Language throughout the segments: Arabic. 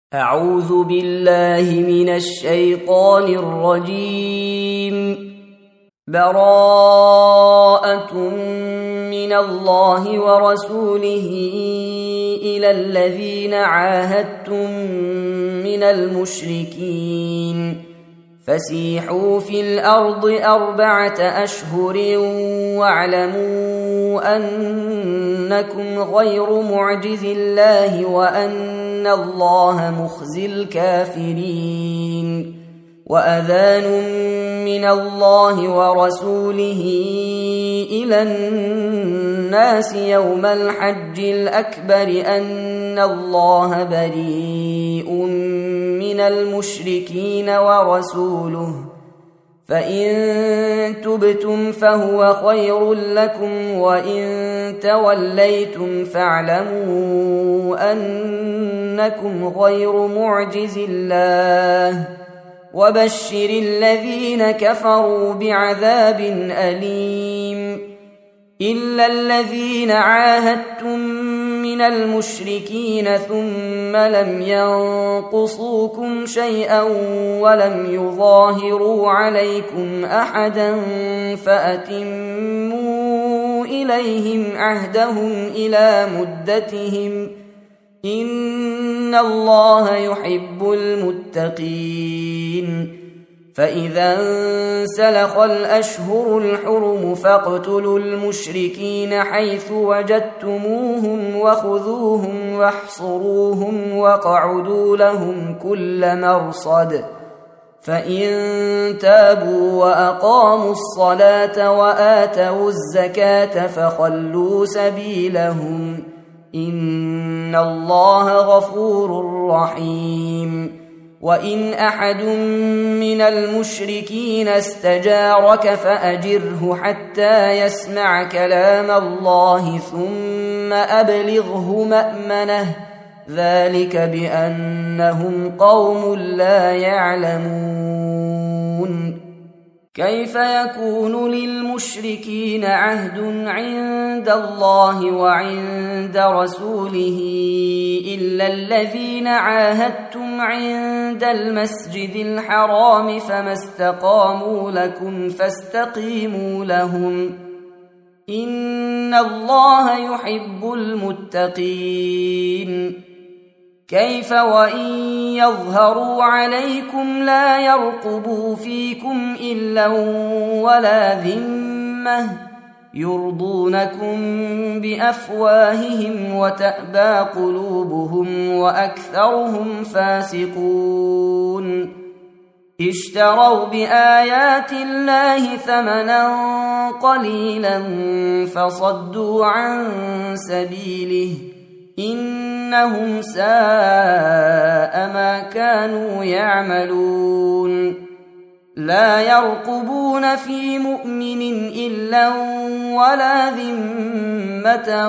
أعوذ بالله من الشيطان الرجيم. براءة من الله ورسوله إلى الذين عاهدتم من المشركين فسيحوا في الأرض 4 أشهر واعلموا أنكم غير معجز الله وأن الله مخزي الكافرين. وأذان من الله ورسوله إلى الناس يوم الحج الأكبر أن الله بريء من المشركين ورسوله فإن تبتم فهو خير لكم وإن توليتم فاعلموا أنكم غير معجز الله وبشر الذين كفروا بعذاب أليم. إلا الذين عاهدتم من المشركين ثم لم ينقصوكم شيئا ولم يظاهروا عليكم أحدا فأتموا إليهم عهدهم إلى مدتهم إن الله يحب المتقين. فإذا انسلخ الأشهر الحرم فاقتلوا المشركين حيث وجدتموهم وخذوهم واحصروهم واقعدوا لهم كل مرصد فإن تابوا وأقاموا الصلاة وآتوا الزكاة فخلوا سبيلهم إن الله غفور رحيم. وإن أحد من المشركين استجارك فأجره حتى يسمع كلام الله ثم أبلغه مأمنه ذلك بأنهم قوم لا يعلمون. كيف يكون للمشركين عهد عند الله وعند رسوله إلا الذين عاهدتم عند المسجد الحرام فما استقاموا لكم فاستقيموا لهم إن الله يحب المتقين. كيف وإن يظهروا عليكم لا يرقبوا فيكم إلا ولا ذمة يرضونكم بأفواههم وتأبى قلوبهم وأكثرهم فاسقون. اشتروا بآيات الله ثمنا قليلا فصدوا عن سبيله إنهم ساء ما كانوا يعملون. لا يرقبون في مؤمن إلا ولا ذمة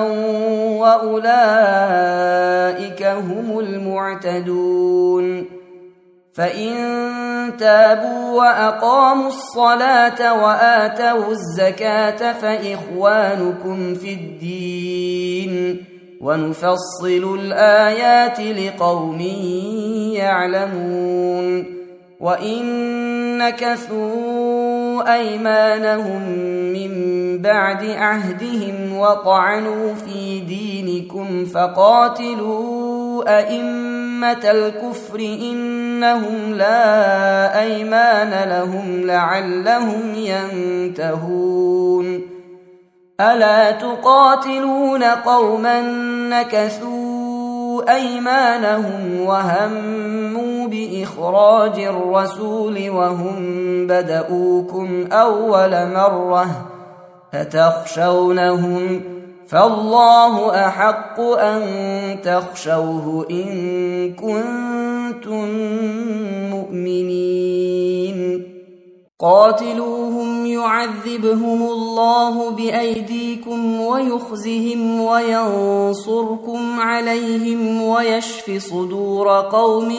وأولئك هم المعتدون. فإن تابوا وأقاموا الصلاة وآتوا الزكاة فإخوانكم في الدين ونفصل الآيات لقوم يعلمون. وإن نكثوا أيمانهم من بعد عهدهم وطعنوا في دينكم فقاتلوا أئمة الكفر إنهم لا أيمان لهم لعلهم ينتهون. ألا تقاتلون قوما نكثوا أيمانهم وهموا بإخراج الرسول وهم بدؤوكم أول مرة أتخشونهم فالله أحق أن تخشوه إن كنتم مؤمنين. قاتلوهم يعذبهم الله بأيديكم ويخزهم وينصركم عليهم ويشف صدور قوم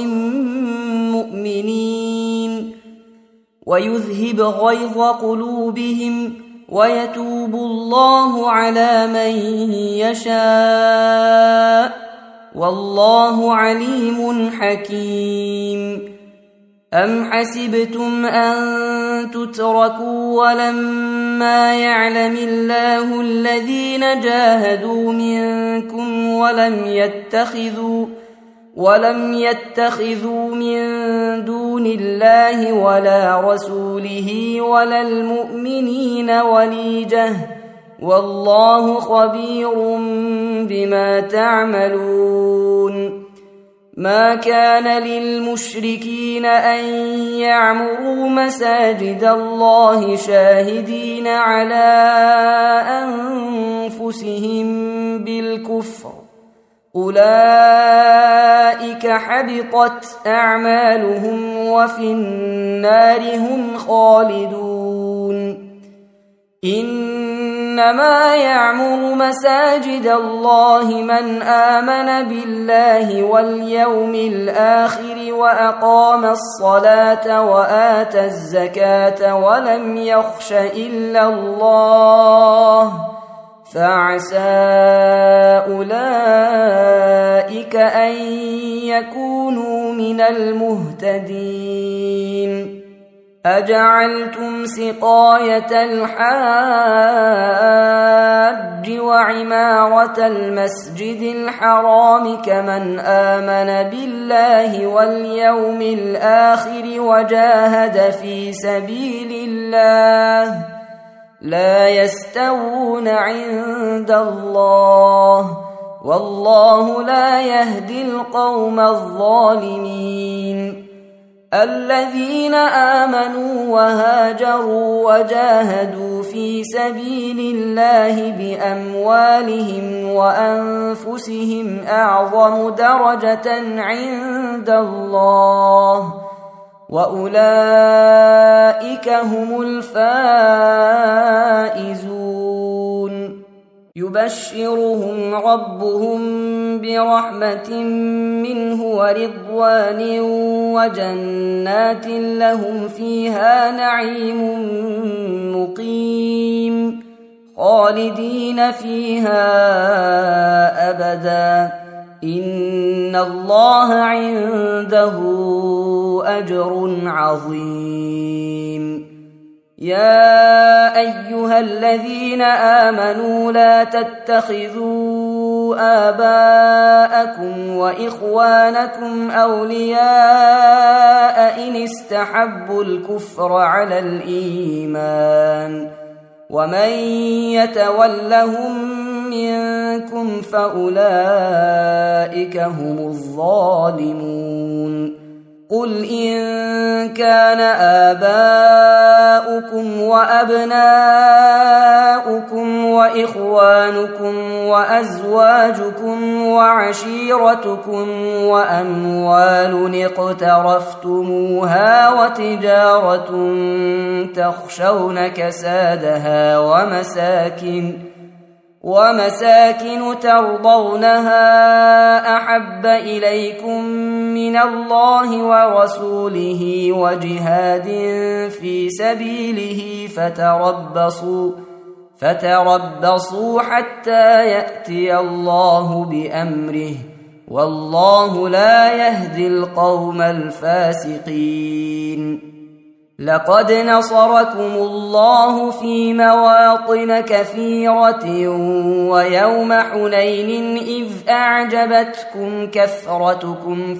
مؤمنين ويذهب غيظ قلوبهم ويتوب الله على من يشاء والله عليم حكيم. أم حسبتم أن تتركوا ولما يعلم الله الذين جاهدوا منكم ولم يتخذوا من دون الله ولا رسوله ولا المؤمنين وليجة والله خبير بما تعملون. ما كان للمشركين أن يعمروا مساجد الله شاهدين على أنفسهم بالكفر، أولئك حبطت أعمالهم وفي النار هم خالدون. إنما يعمر مساجد الله من آمن بالله واليوم الآخر وأقام الصلاة وآتى الزكاة ولم يخش إلا الله، فعسى أولئك أن يكونوا من المهتدين. أجعلتم سقاية الحاج وعمارة المسجد الحرام كمن آمن بالله واليوم الآخر وجاهد في سبيل الله لا يستوون عند الله، والله لا يهدي القوم الظالمين. الذين آمنوا وهاجروا وجاهدوا في سبيل الله بأموالهم وأنفسهم أعظم درجة عند الله، وأولئك هم الفائزون. يبشرهم ربهم برحمة منه ورضوان وجنات لهم فيها نعيم مقيم خالدين فيها أبدا، إن الله عنده أجر عظيم. يا أيها الذين آمنوا لا تتخذوا آباءكم وإخوانكم أولياء إن استحبوا الكفر على الإيمان، ومن يتولهم منكم فأولئك هم الظالمون. قل إن كان آباؤكم وأبناؤكم وإخوانكم وأزواجكم وعشيرتكم وأموال اقترفتموها وتجارة تخشون كسادها ومساكن ترضونها أحب إليكم من الله ورسوله وجهاد في سبيله فتربصوا حتى يأتي الله بأمره، والله لا يهدي القوم الفاسقين. لقد نصركم الله في مواطن كثيرة ويوم حنين إذ أعجبتكم كثرتكم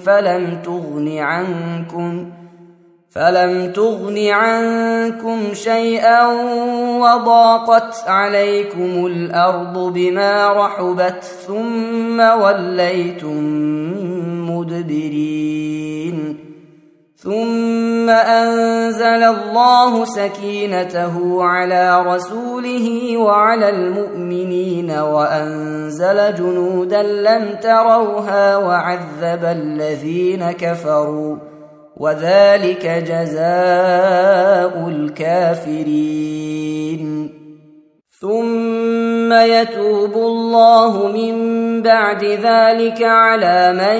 فلم تغن عنكم شيئا وضاقت عليكم الأرض بما رحبت ثم وليتم مدبرين. ثم أنزل الله سكينته على رسوله وعلى المؤمنين وأنزل جنودا لم تروها وعذب الذين كفروا، وذلك جزاء الكافرين. ثم يتوب الله من بعد ذلك على من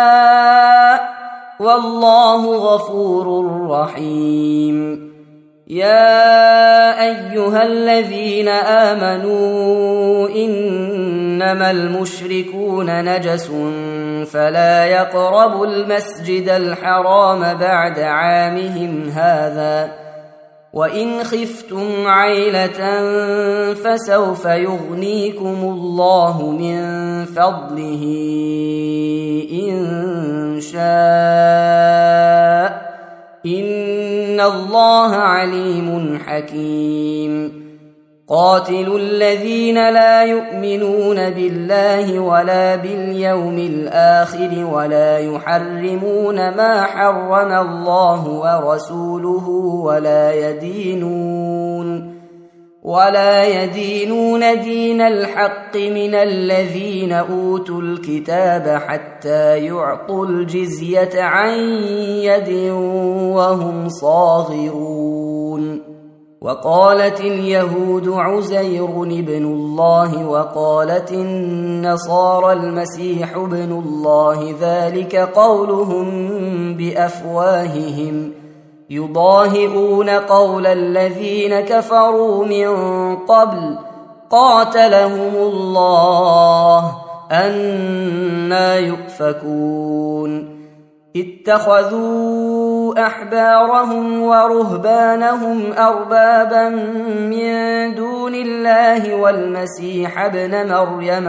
يشاء، والله غفور رحيم. يا أيها الذين آمنوا إنما المشركون نجس فلا يقربوا المسجد الحرام بعد عامهم هذا وإن خفتم عيلة فسوف يغنيكم الله من فضله إن شاء إن الله عليم حكيم قاتلوا الذين لا يؤمنون بالله ولا باليوم الآخر ولا يحرمون ما حرم الله ورسوله ولا يدينون دين الحق من الذين أوتوا الكتاب حتى يعطوا الجزية عن يد وهم صاغرون وقالت اليهود عزير ابن الله وقالت النصارى المسيح ابن الله ذلك قولهم بأفواههم يضاهئون قول الذين كفروا من قبل قاتلهم الله أنى يؤفكون اتخذوا أحبارهم ورهبانهم أربابا من دون الله والمسيح ابن مريم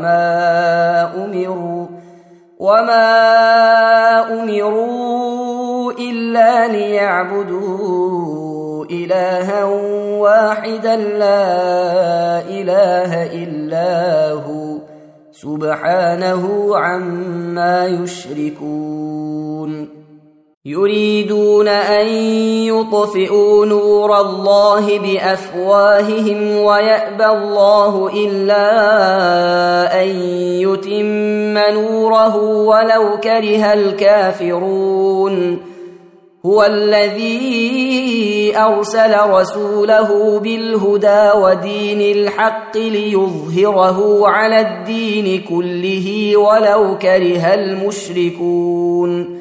وما أمروا إلا ليعبدوا إلها واحدا لا إله إلا هو سبحانه عما يشركون يريدون أن يطفئوا نور الله بأفواههم ويأبى الله إلا أن يتم نوره ولو كره الكافرون هو الذي أرسل رسوله بالهدى ودين الحق ليظهره على الدين كله ولو كره المشركون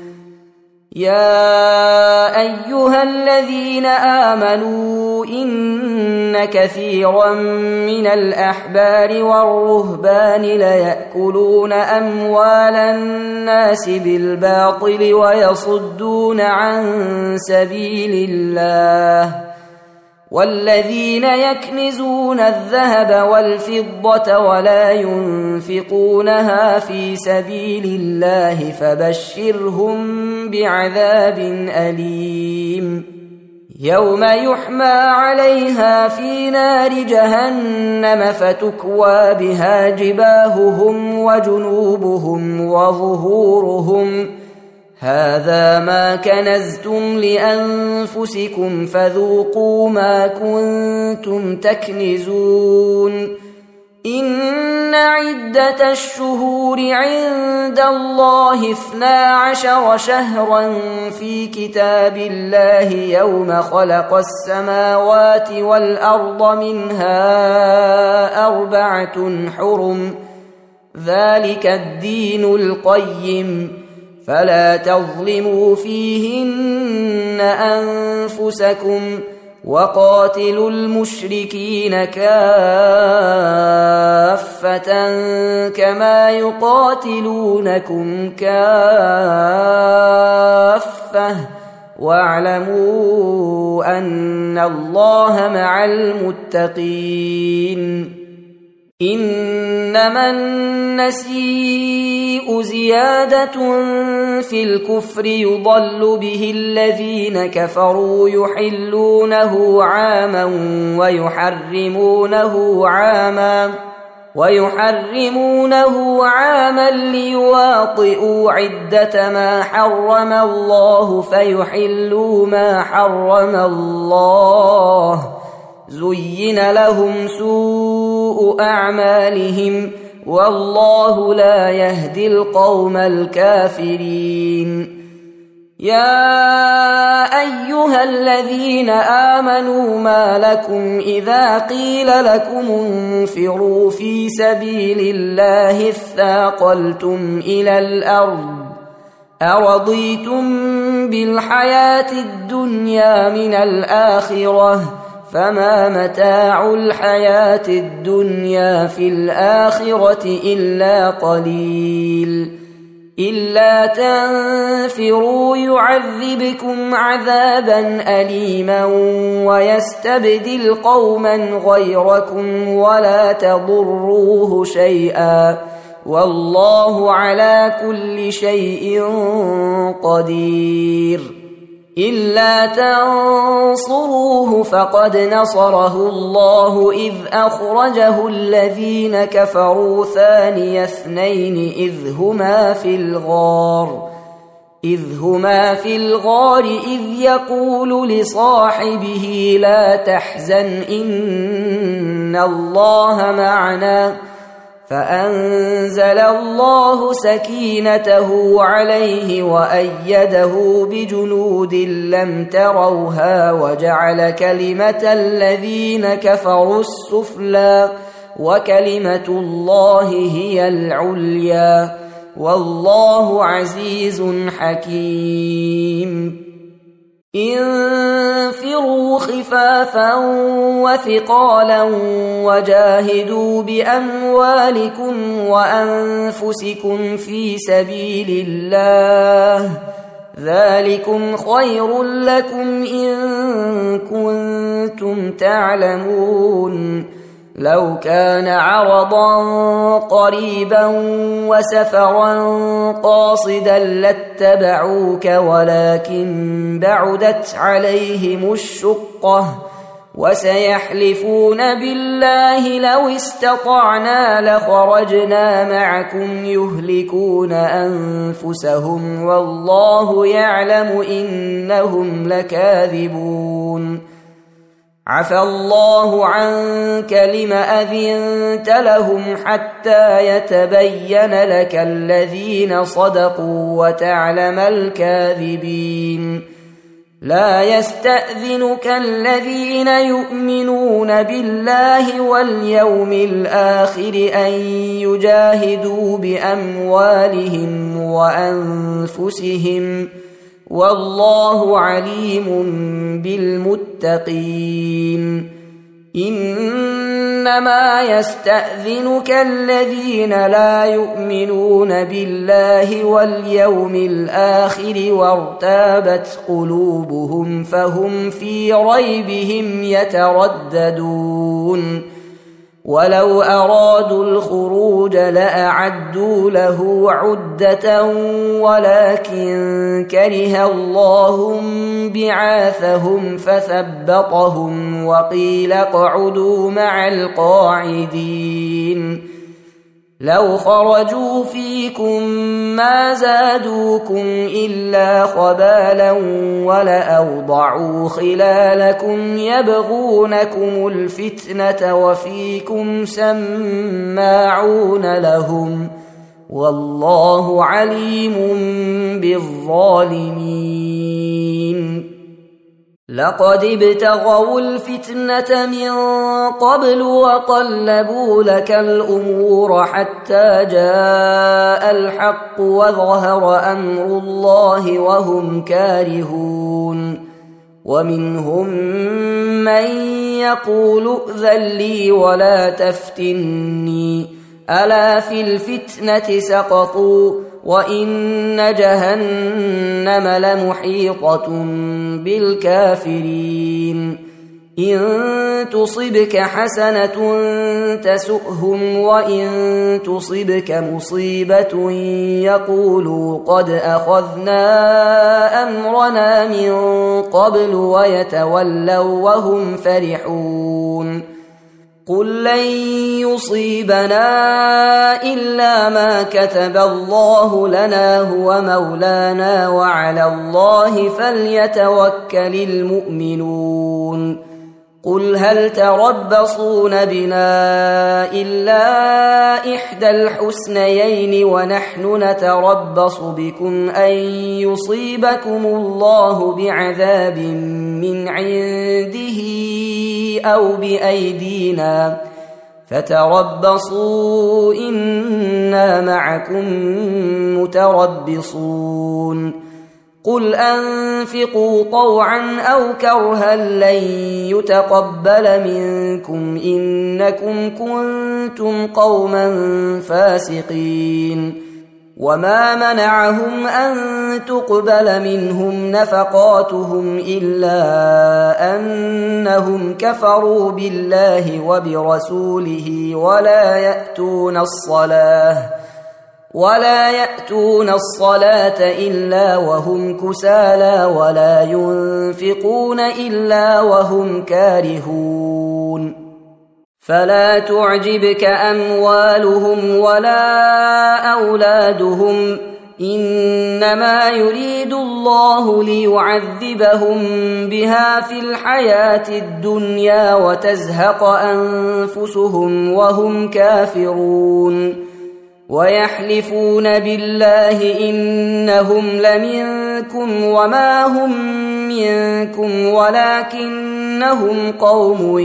يا أيها الذين آمنوا إن كثيرا من الأحبار والرهبان ليأكلون أموال الناس بالباطل ويصدون عن سبيل الله والذين يكنزون الذهب والفضة ولا ينفقونها في سبيل الله فبشرهم بعذاب أليم يوم يحمى عليها في نار جهنم فتكوى بها جباههم وجنوبهم وظهورهم هذا ما كنزتم لأنفسكم فذوقوا ما كنتم تكنزون إن عدة الشهور عند الله 12 شهرا في كتاب الله يوم خلق السماوات والأرض منها 4 حرم ذلك الدين القيم فلا تظلموا فيهن أنفسكم وقاتلوا المشركين كافة كما يقاتلونكم كافة واعلموا أن الله مع المتقين إنما النسيء زيادة في الكفر يضل به الذين كفروا يحلونه عاما ويحرمونه عاما ليواطئوا عدة ما حرم الله فيحلوا ما حرم الله زين لهم سوء أعمالهم والله لا يهدي القوم الكافرين يا أيها الذين آمنوا ما لكم إذا قيل لكم انفروا في سبيل الله اثاقلتم إلى الأرض أرضيتم بالحياة الدنيا من الآخرة فما متاع الحياة الدنيا في الآخرة إلا قليل إلا تنفروا يعذبكم عذابا أليما ويستبدل قوما غيركم ولا تضروه شيئا والله على كل شيء قدير إلا تنصروه فقد نصره الله إذ أخرجه الذين كفروا ثاني اثنين إذ هما في الغار إذ يقول لصاحبه لا تحزن إن الله معنا فأنزل الله سكينته عليه وأيده بجنود لم تروها وجعل كلمة الذين كفروا السفلى وكلمة الله هي العليا والله عزيز حكيم انفروا خفافا وثقالا وجاهدوا بأموالكم وأنفسكم في سبيل الله ذلكم خير لكم إن كنتم تعلمون لو كان عرضا قريبا وسفرا قاصدا لاتبعوك ولكن بعدت عليهم الشقة وسيحلفون بالله لو استطعنا لخرجنا معكم يهلكون أنفسهم والله يعلم إنهم لكاذبون عفى الله عنك لم أذنت لهم حتى يتبين لك الذين صدقوا وتعلم الكاذبين لا يستأذنك الذين يؤمنون بالله واليوم الآخر أن يجاهدوا بأموالهم وأنفسهم والله عليم بالمتقين إنما يستأذنك الذين لا يؤمنون بالله واليوم الآخر وارتابت قلوبهم فهم في ريبهم يترددون ولو أرادوا الخروج لأعدوا له عدة ولكن كره الله بعاثهم فثبطهم وقيل اقعدوا مع القاعدين لو خرجوا فيكم ما زادوكم إلا خبالا ولأوضعوا خلالكم يبغونكم الفتنة وفيكم سماعون لهم والله عليم بالظالمين لقد ابتغوا الفتنة من قبل وقلبوا لك الأمور حتى جاء الحق وظهر أمر الله وهم كارهون ومنهم من يقول ائذن لي ولا تفتني ألا في الفتنة سقطوا وإن جهنم لمحيطة بالكافرين إن تصبك حسنة تسؤهم وإن تصبك مصيبة يقولوا قد أخذنا أمرنا من قبل ويتولوا وهم فرحون قل لن يصيبنا إلا ما كتب الله لنا هو مولانا وعلى الله فليتوكل المؤمنون قل هل تربصون بنا إلا إحدى الحسنيين ونحن نتربص بكم أن يصيبكم الله بعذاب من عنده أو بأيدينا فتربصوا إنا معكم متربصون قل أنفقوا طوعا أو كرها لن يتقبل منكم إنكم كنتم قوما فاسقين وما منعهم أن تقبل منهم نفقاتهم إلا أنهم كفروا بالله وبرسوله ولا يأتون الصلاة إلا وهم كسالى ولا ينفقون إلا وهم كارهون فلا تعجبك أموالهم ولا أولادهم إنما يريد الله ليعذبهم بها في الحياة الدنيا وتزهق أنفسهم وهم كافرون ويحلفون بالله إنهم لمنكم وما هم منكم ولكنهم قوم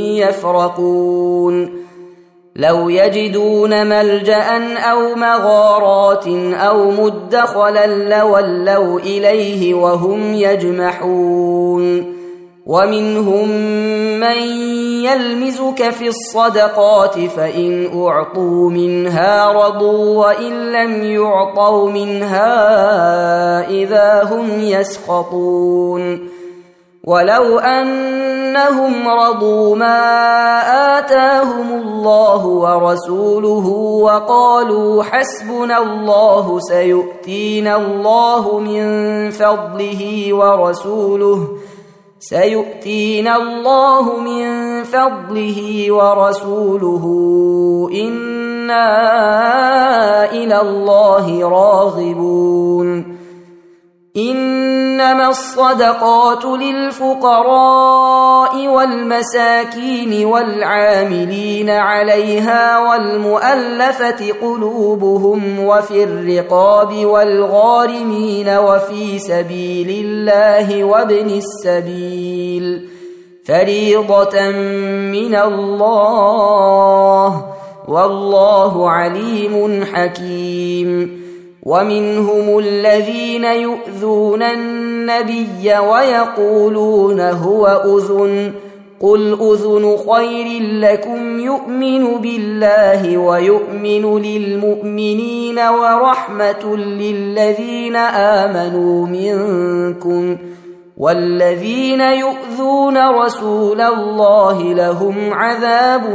يفرقون لو يجدون ملجأ أو مغارات أو مدخلا لولوا إليه وهم يجمحون ومنهم من يلمزك في الصدقات فإن أعطوا منها رضوا وإن لم يعطوا منها إذا هم يسخطون ولو أنهم رضوا ما آتاهم الله ورسوله وقالوا حسبنا الله سيؤتينا الله من فضله ورسوله إنا إلى الله راغبون إنما الصدقات للفقراء والمساكين والعاملين عليها والمؤلفة قلوبهم وفي الرقاب والغارمين وفي سبيل الله وابن السبيل فريضة من الله والله عليم حكيم ومنهم الذين يؤذون النبي ويقولون هو أذن قل أذن خير لكم يؤمن بالله ويؤمن للمؤمنين ورحمة للذين آمنوا منكم والذين يؤذون رسول الله لهم عذاب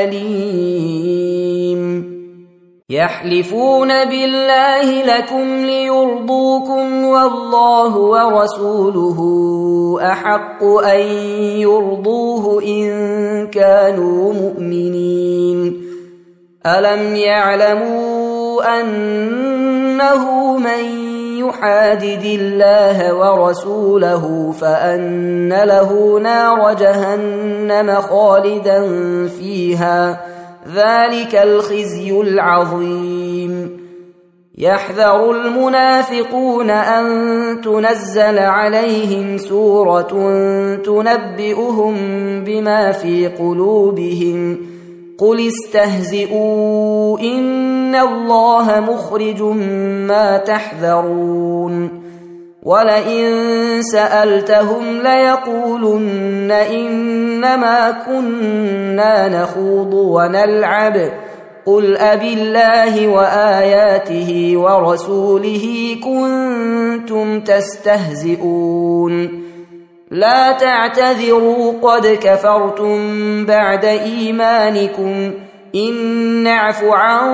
أليم يحلفون بالله لكم ليرضوكم والله ورسوله أحق أن يرضوه إن كانوا مؤمنين ألم يعلموا أنه من يحادد الله ورسوله فأن له نار جهنم خالدا فيها ذلك الخزي العظيم يحذر المنافقون أن تنزل عليهم سورة تنبئهم بما في قلوبهم قل استهزئوا إن الله مخرج ما تحذرون ولئن سألتهم ليقولن إنما كنا نخوض ونلعب قل أبالله وآياته ورسوله كنتم تستهزئون لا تعتذروا قد كفرتم بعد إيمانكم إن نعف عن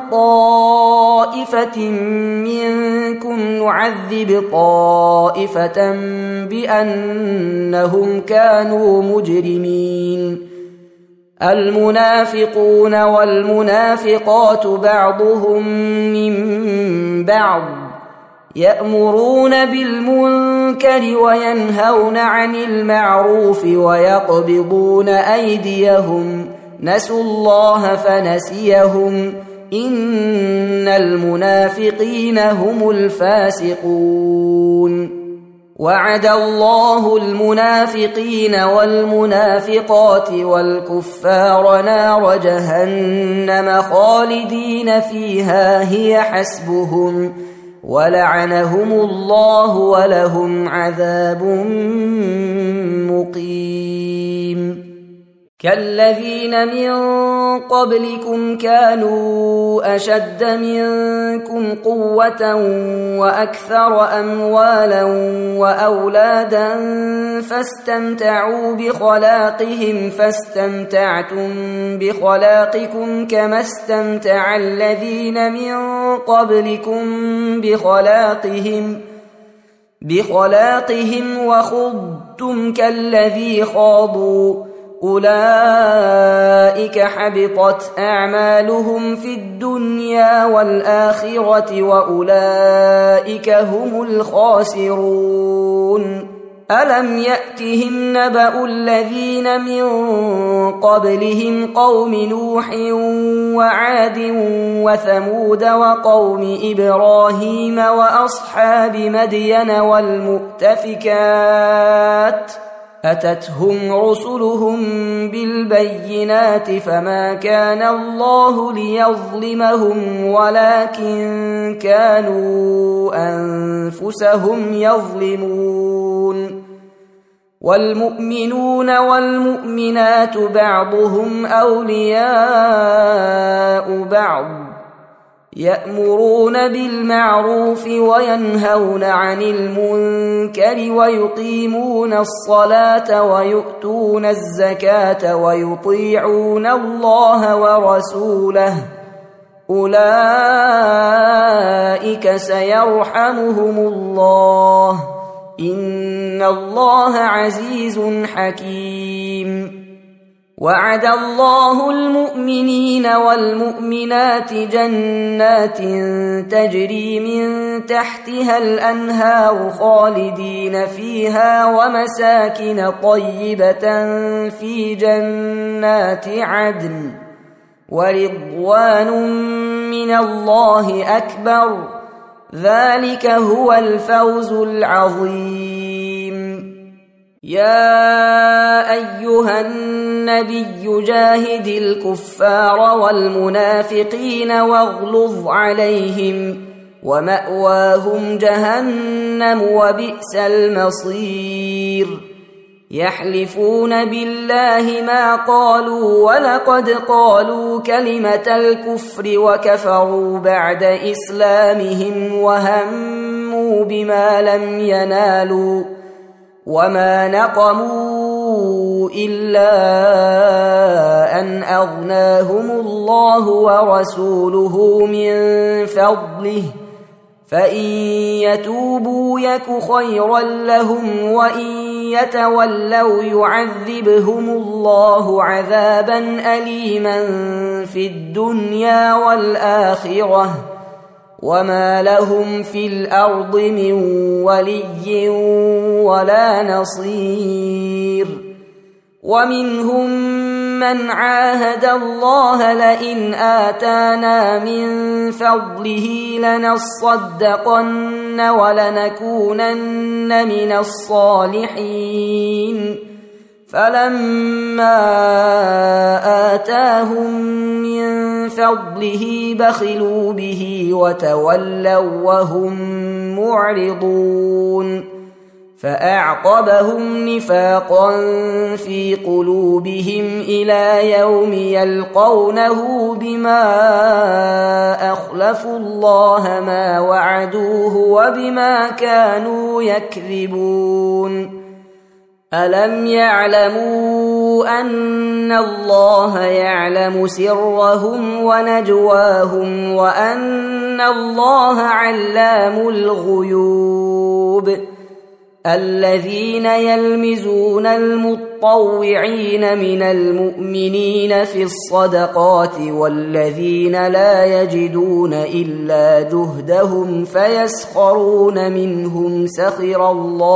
طائفة منكم نعذب طائفة بأنهم كانوا مجرمين المنافقون والمنافقات بعضهم من بعض يأمرون بالمنكر وينهون عن المعروف ويقبضون أيديهم نسوا الله فنسيهم إن المنافقين هم الفاسقون وعد الله المنافقين والمنافقات والكفار نار جهنم خالدين فيها هي حسبهم ولعنهم الله ولهم عذاب مقيم. كالذين من قبلكم كانوا أشد منكم قوة وأكثر أموالا وأولادا فاستمتعوا بخلاقهم فاستمتعتم بخلاقكم كما استمتع الذين من قبلكم بخلاقهم وخضتم كالذي خاضوا أولئك حبطت أعمالهم في الدنيا والآخرة وأولئك هم الخاسرون. ألم يأتهم نبأ الذين من قبلهم قوم نوح وعاد وثمود وقوم إبراهيم وأصحاب مدين والمؤتفكات أتتهم رسلهم بالبينات فما كان الله ليظلمهم ولكن كانوا أنفسهم يظلمون. والمؤمنون والمؤمنات بعضهم أولياء بعض يأمرون بالمعروف وينهون عن المنكر ويقيمون الصلاة ويؤتون الزكاة ويطيعون الله ورسوله أولئك سيرحمهم الله إن الله عزيز حكيم. وعد الله المؤمنين والمؤمنات جنات تجري من تحتها الأنهار خالدين فيها ومساكن طيبة في جنات عدن ورضوان من الله أكبر ذلك هو الفوز العظيم. يا أيها النبي جاهد الكفار والمنافقين واغلظ عليهم ومأواهم جهنم وبئس المصير. يحلفون بالله ما قالوا ولقد قالوا كلمة الكفر وكفروا بعد إسلامهم وهموا بما لم ينالوا وما نقموا إلا أن أغناهم الله ورسوله من فضله فإن يتوبوا يك خيرا لهم وإن يتولوا يعذبهم الله عذابا أليما في الدنيا والآخرة وما لهم في الأرض من ولي ولا نصير. ومنهم من عاهد الله لئن آتانا من فضله لنصدقن ولنكونن من الصالحين فلما آتاهم من فضله بخلوا به وتولوا وهم معرضون فأعقبهم نفاقا في قلوبهم إلى يوم يلقونه بما أخلفوا الله ما وعدوه وبما كانوا يكذبون. ألم يعلموا أن الله يعلم سرهم ونجواهم وأن الله علام الغيوب. الذين يلمزون المطوعين من المؤمنين في الصدقات والذين لا يجدون إلا جهدهم فيسخرون منهم سخر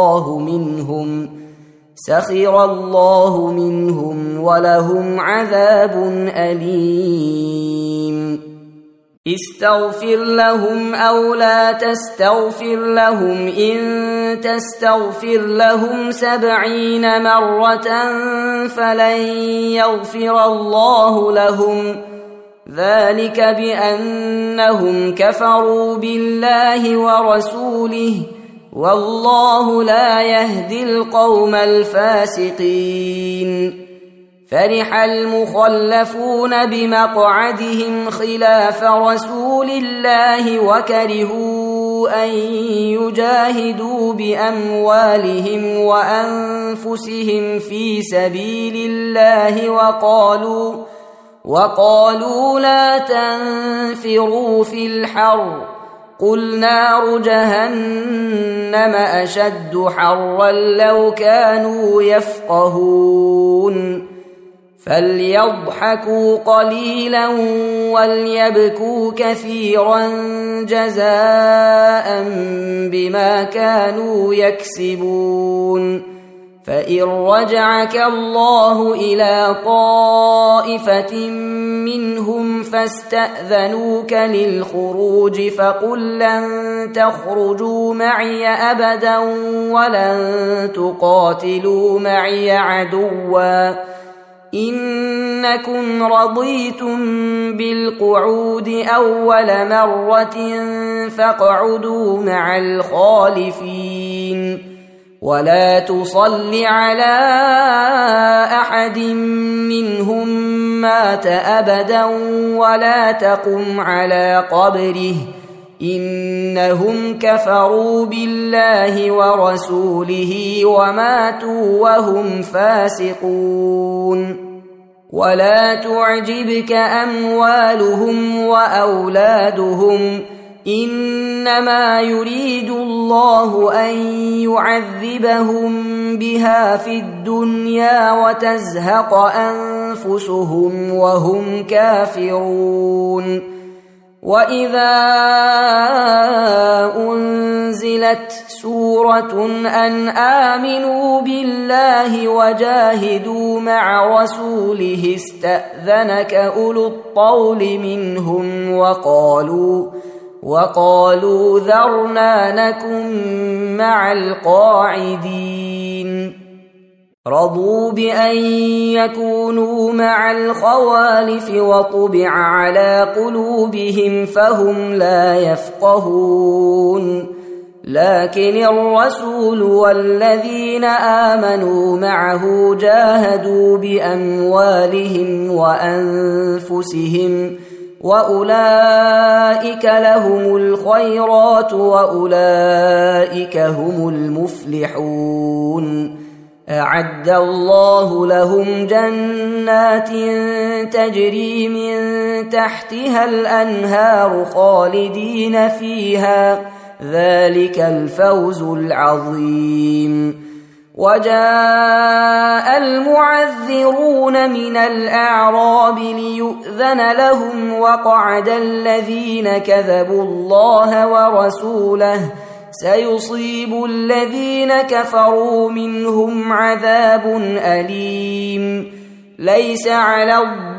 الله منهم ولهم عذاب أليم. استغفر لهم أو لا تستغفر لهم إن تستغفر لهم 70 مرة فلن يغفر الله لهم ذلك بأنهم كفروا بالله ورسوله والله لا يهدي القوم الفاسقين. فرح المخلفون بمقعدهم خلاف رسول الله وكرهوا أن يجاهدوا بأموالهم وأنفسهم في سبيل الله وقالوا لا تنفروا في الحر قل نار جهنم أشد حرا لو كانوا يفقهون. فليضحكوا قليلا وليبكوا كثيرا جزاء بما كانوا يكسبون. فإن رجعك الله إلى طائفة منهم فاستأذنوك للخروج فقل لن تخرجوا معي أبدا ولن تقاتلوا معي عدوا إنكم رضيتم بالقعود أول مرة فاقعدوا مع الخالفين. ولا تصل على أحد منهم مات أبدا ولا تقم على قبره إنهم كفروا بالله ورسوله وماتوا وهم فاسقون. ولا تعجبك أموالهم وأولادهم إنما يريد الله أن يعذبهم بها في الدنيا وتزهق أنفسهم وهم كافرون. وإذا أنزلت سورة أن آمنوا بالله وجاهدوا مع رسوله استأذنك أولو الطول منهم وقالوا ذرنا نكن مع القاعدين. رضوا بأن يكونوا مع الخوالف وطبع على قلوبهم فهم لا يفقهون. لكن الرسول والذين آمنوا معه جاهدوا بأموالهم وأنفسهم وأولئك لهم الخيرات وأولئك هم المفلحون. أعد الله لهم جنات تجري من تحتها الأنهار خالدين فيها ذلك الفوز العظيم. وجاء المعذرون من الأعراب ليؤذن لهم وقعد الذين كذبوا الله ورسوله سيصيب الذين كفروا منهم عذاب أليم. ليس على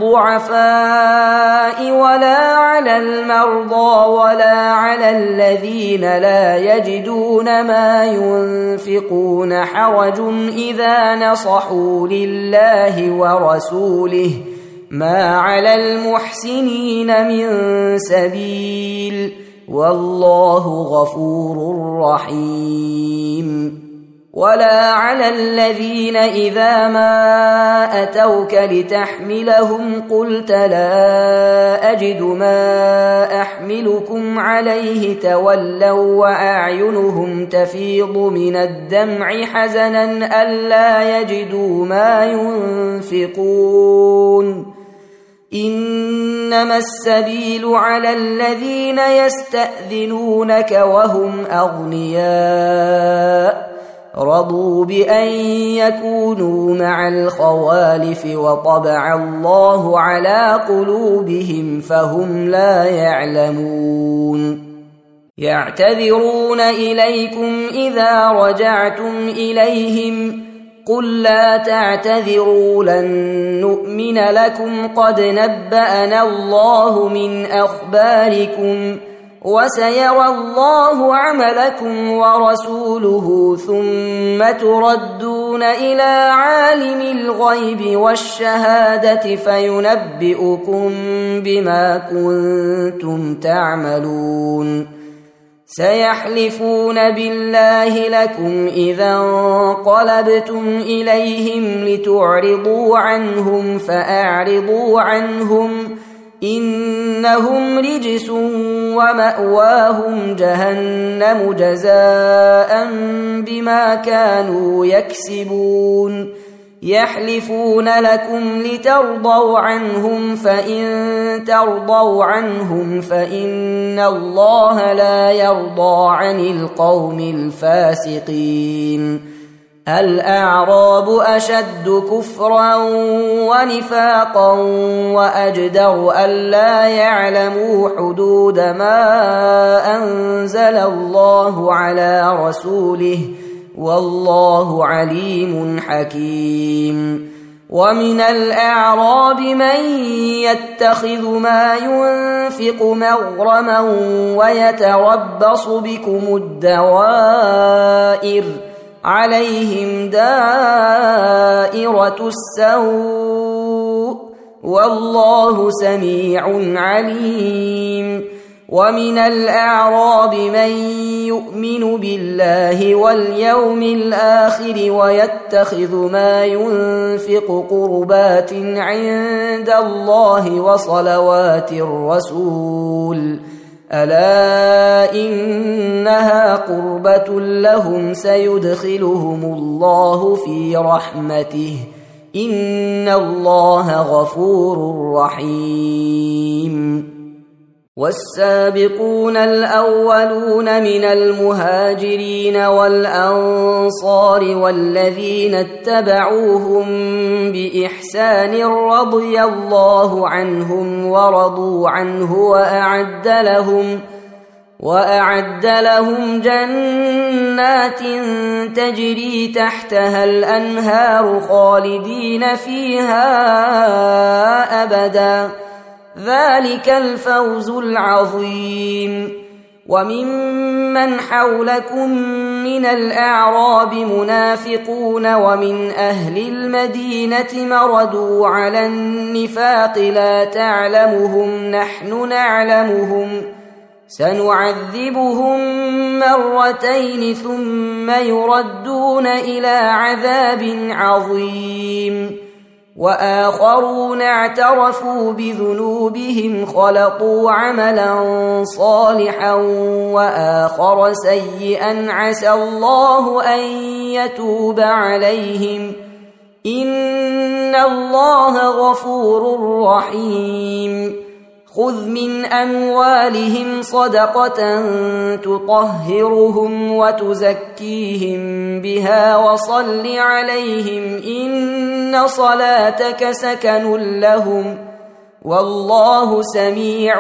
الضعفاء ولا على المرضى ولا على الذين لا يجدون ما ينفقون حرج إذا نصحوا لله ورسوله ما على المحسنين من سبيل والله غفور رحيم. ولا على الذين إذا ما أتوك لتحملهم قلت لا أجد ما أحملكم عليه تولوا وأعينهم تفيض من الدمع حزنا ألا يجدوا ما ينفقون. إنما السبيل على الذين يستأذنونك وهم أغنياء رضوا بأن يكونوا مع الخوالف وطبع الله على قلوبهم فهم لا يعلمون. يعتذرون إليكم إذا رجعتم إليهم قل لا تعتذروا لن نؤمن لكم قد نبأنا الله من أخباركم وسيرى الله عملكم ورسوله ثم تردون إلى عالم الغيب والشهادة فينبئكم بما كنتم تعملون سيحلفون بالله لكم إذا انقلبتم إليهم لتعرضوا عنهم فأعرضوا عنهم إنهم رجس ومأواهم جهنم جزاء بما كانوا يكسبون يحلفون لكم لترضوا عنهم فإن ترضوا عنهم فإن الله لا يرضى عن القوم الفاسقين الأعراب أشد كفرا ونفاقا وأجدر ألا يعلموا حدود ما أنزل الله على رسوله والله عليم حكيم ومن الأعراب من يتخذ ما ينفق مغرما ويتربص بكم الدوائر عليهم دائرة السوء والله سميع عليم ومن الأعراب من يؤمن بالله واليوم الآخر ويتخذ ما ينفق قربات عند الله وصلوات الرسول ألا إنها قربة لهم سيدخلهم الله في رحمته إن الله غفور رحيم والسابقون الأولون من المهاجرين والأنصار والذين اتبعوهم بإحسان رضي الله عنهم ورضوا عنه وأعد لهم جنات تجري تحتها الأنهار خالدين فيها أبدا ذلك الفوز العظيم وممن حولكم من الأعراب منافقون ومن أهل المدينة مردوا على النفاق لا تعلمهم نحن نعلمهم سنعذبهم مرتين ثم يردون إلى عذاب عظيم وآخرون اعترفوا بذنوبهم خلطوا عملا صالحا وآخر سيئا عسى الله أن يتوب عليهم إن الله غفور رحيم خذ من أموالهم صدقة تطهرهم وتزكيهم بها وصل عليهم إن صلاتك سكن لهم والله سميع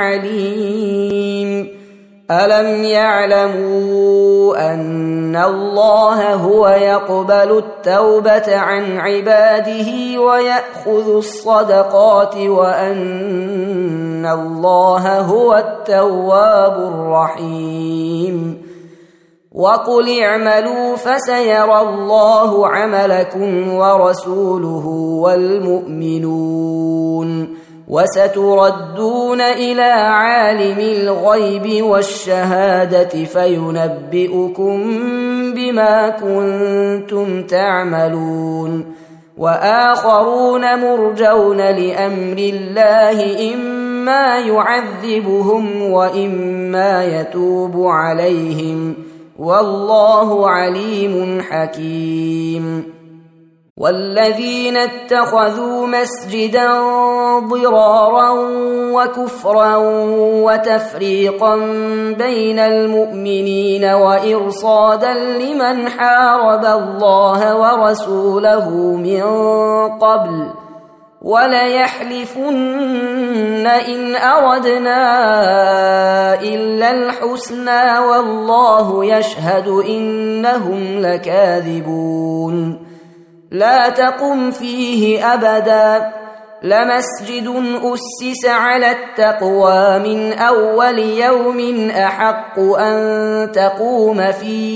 عليم ألم يعلموا أن الله هو يقبل التوبة عن عباده ويأخذ الصدقات وأن الله هو التواب الرحيم وقل اعملوا فسيرى الله عملكم ورسوله والمؤمنون وستردون إلى عالم الغيب والشهادة فينبئكم بما كنتم تعملون وآخرون مرجون لأمر الله إما يعذبهم وإما يتوب عليهم والله عليم حكيم والذين اتخذوا مسجدا ضرارا وكفرا وتفريقا بين المؤمنين وإرصادا لمن حارب الله ورسوله من قبل وليحلفن إن أردنا إلا الحسنى والله يشهد إنهم لكاذبون لا تقم فيه أبدا لمسجد أسس على التقوى من أول يوم أحق أن تقوم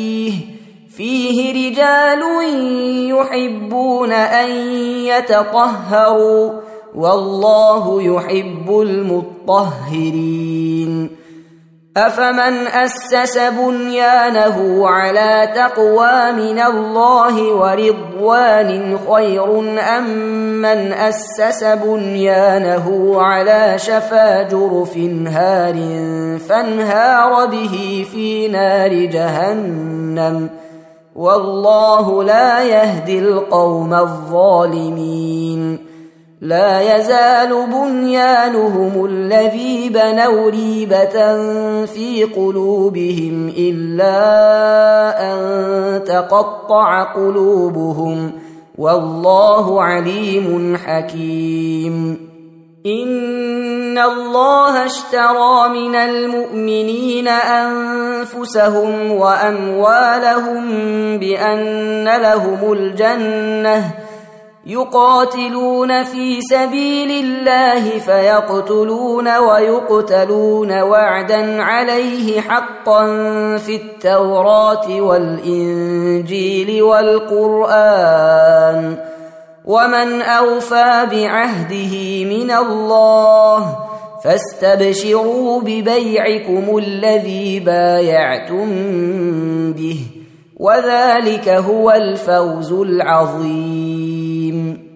فيه رجال يحبون أن يتطهروا والله يحب المطهرين أفمن أسس بنيانه على تقوى من الله ورضوان خير أم من أسس بنيانه على شفا جرف هار فانهار به في نار جهنم والله لا يهدي القوم الظالمين لا يزال بنيانهم الذي بنوا ريبة في قلوبهم إلا أن تقطع قلوبهم والله عليم حكيم إن الله اشترى من المؤمنين أنفسهم وأموالهم بأن لهم الجنة يقاتلون في سبيل الله فيقتلون ويقتلون وعدا عليه حقا في التوراة والإنجيل والقرآن ومن أوفى بعهده من الله فاستبشروا ببيعكم الذي بايعتم به وذلك هو الفوز العظيم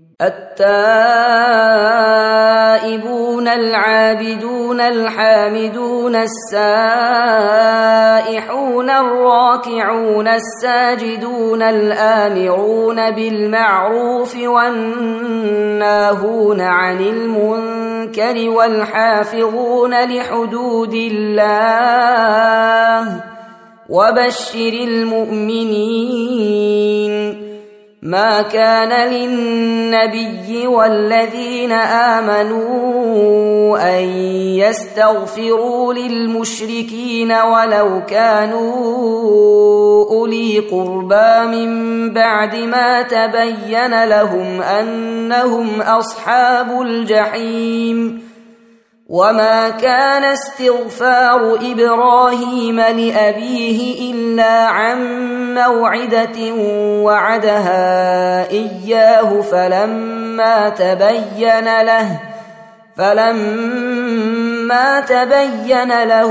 التائبون العابدون الحامدون السائحون الراكعون الساجدون الآمرون بالمعروف والناهون عن المنكر والحافظون لحدود الله وبشر المؤمنين ما كان للنبي والذين آمنوا أن يستغفروا للمشركين ولو كانوا أولي قربى من بعد ما تبين لهم أنهم أصحاب الجحيم وما كان استغفار إبراهيم لأبيه إلا عن موعدة وعدها إياه فلما تبين له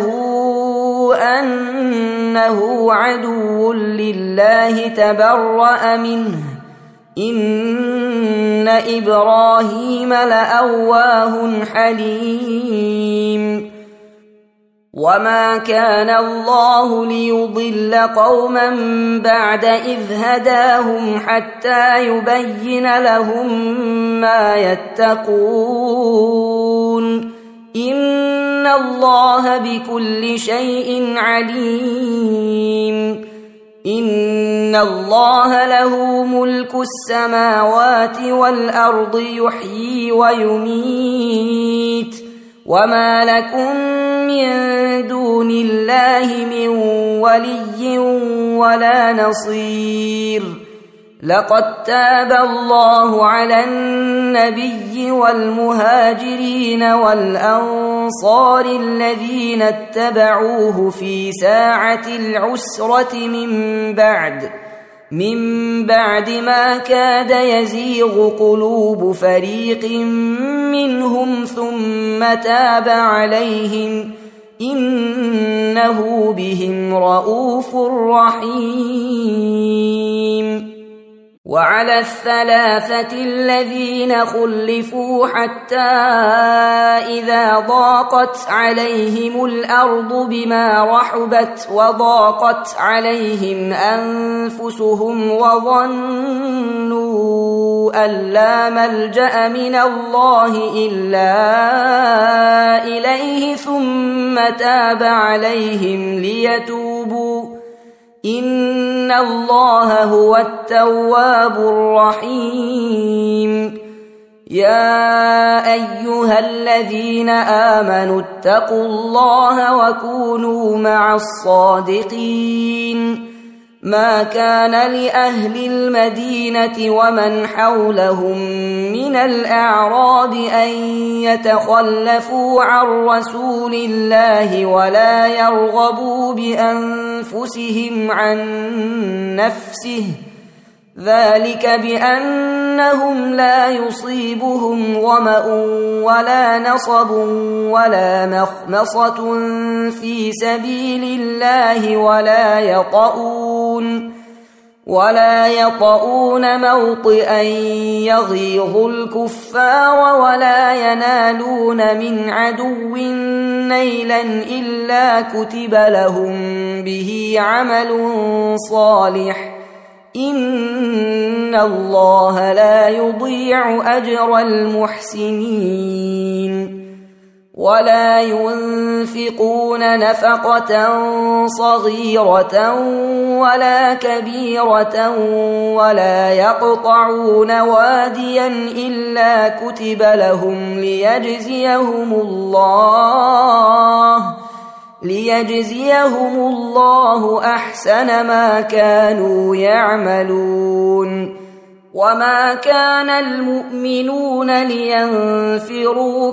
أنه عدو لله تبرأ منه إن إبراهيم لأواه حليم وما كان الله ليضل قوما بعد إذ هداهم حتى يبين لهم ما يتقون إن الله بكل شيء عليم إن الله له ملك السماوات والأرض يحيي ويميت وما لكم من دون الله من ولي ولا نصير لقد تاب الله على النبي والمهاجرين والأنصار الذين اتبعوه في ساعة العسرة من بعد ما كاد يزيغ قلوب فريق منهم ثم تاب عليهم إنه بهم رءوف رحيم وعلى الثلاثة الذين خلفوا حتى إذا ضاقت عليهم الأرض بما رحبت وضاقت عليهم أنفسهم وظنوا أن لا ملجأ من الله إلا إليه ثم تاب عليهم ليتوبوا إن الله هو التواب الرحيم يا أيها الذين آمنوا اتقوا الله وكونوا مع الصادقين ما كان لأهل المدينة ومن حولهم من الأعراب أن يتخلفوا عن رسول الله ولا يرغبوا بأنفسهم عن نفسه، ذلك بأنهم لا يصيبهم ظمأ ولا نصب ولا مخمصة في سبيل الله ولا يطؤون موطئا يغيظ الكفار ولا ينالون من عدو نيلا إلا كتب لهم به عمل صالح، إن الله لا يضيع أجر المحسنين. ولا ينفقون نفقة صغيرة ولا كبيرة ولا يقطعون واديا إلا كتب لهم ليجزيهم الله أحسن ما كانوا يعملون. وما كان المؤمنون لينفروا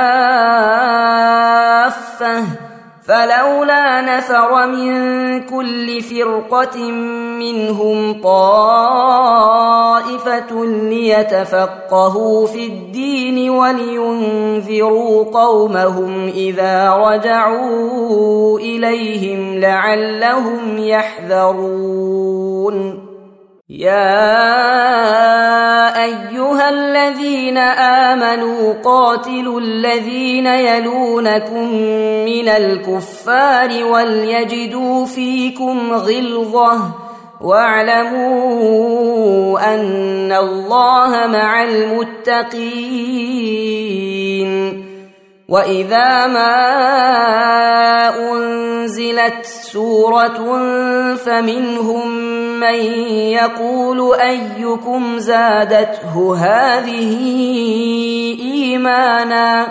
كافة، فلولا نفر من كل فرقة منهم طائفة ليتفقهوا في الدين ولينذروا قومهم إذا رجعوا إليهم لعلهم يحذرون. يا أيها الذين آمنوا قاتلوا الذين يلونكم من الكفار وليجدوا فيكم غلظة واعلموا أن الله مع المتقين. وإذا ما أنزلت سورة فمنهم من يقول أيكم زادته هذه إيمانا،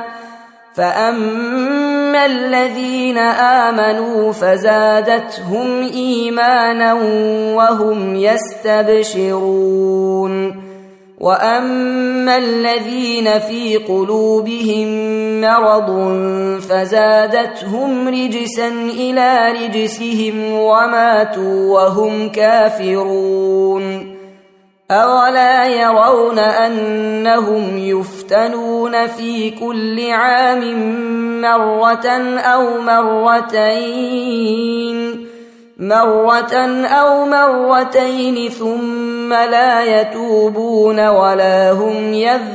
فأما الذين آمنوا فزادتهم إيمانا وهم يستبشرون. وأما الذين في قلوبهم مرض فزادتهم رجسا إلى رجسهم وماتوا وهم كافرون. أولا يرون أنهم يفتنون في كل عام مرة أو مرتين ثم لا يتوبون ولا هم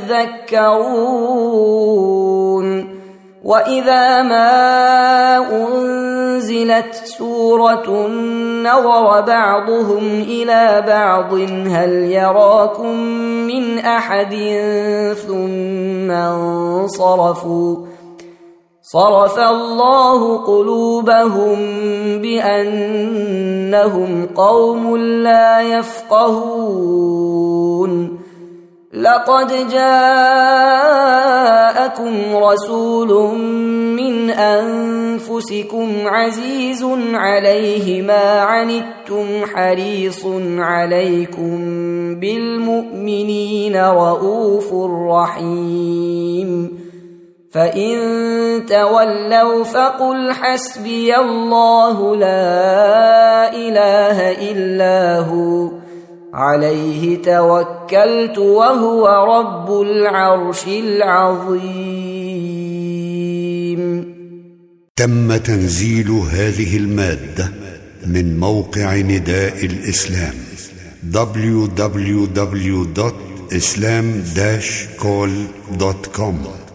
يذكرون. وإذا ما أنزلت سورة نظر بعضهم إلى بعض هل يراكم من أحد ثم انصرفوا، صرف الله قلوبهم بأنهم قوم لا يفقهون. لقد جاءكم رسول من أنفسكم عزيز عليه ما عنتم حريص عليكم بالمؤمنين رؤوف رحيم. فإن تولوا فقل حسبي الله لا إله إلا هو عليه توكلت وهو رب العرش العظيم. تم تنزيل هذه المادة من موقع نداء الإسلام www.islam-call.com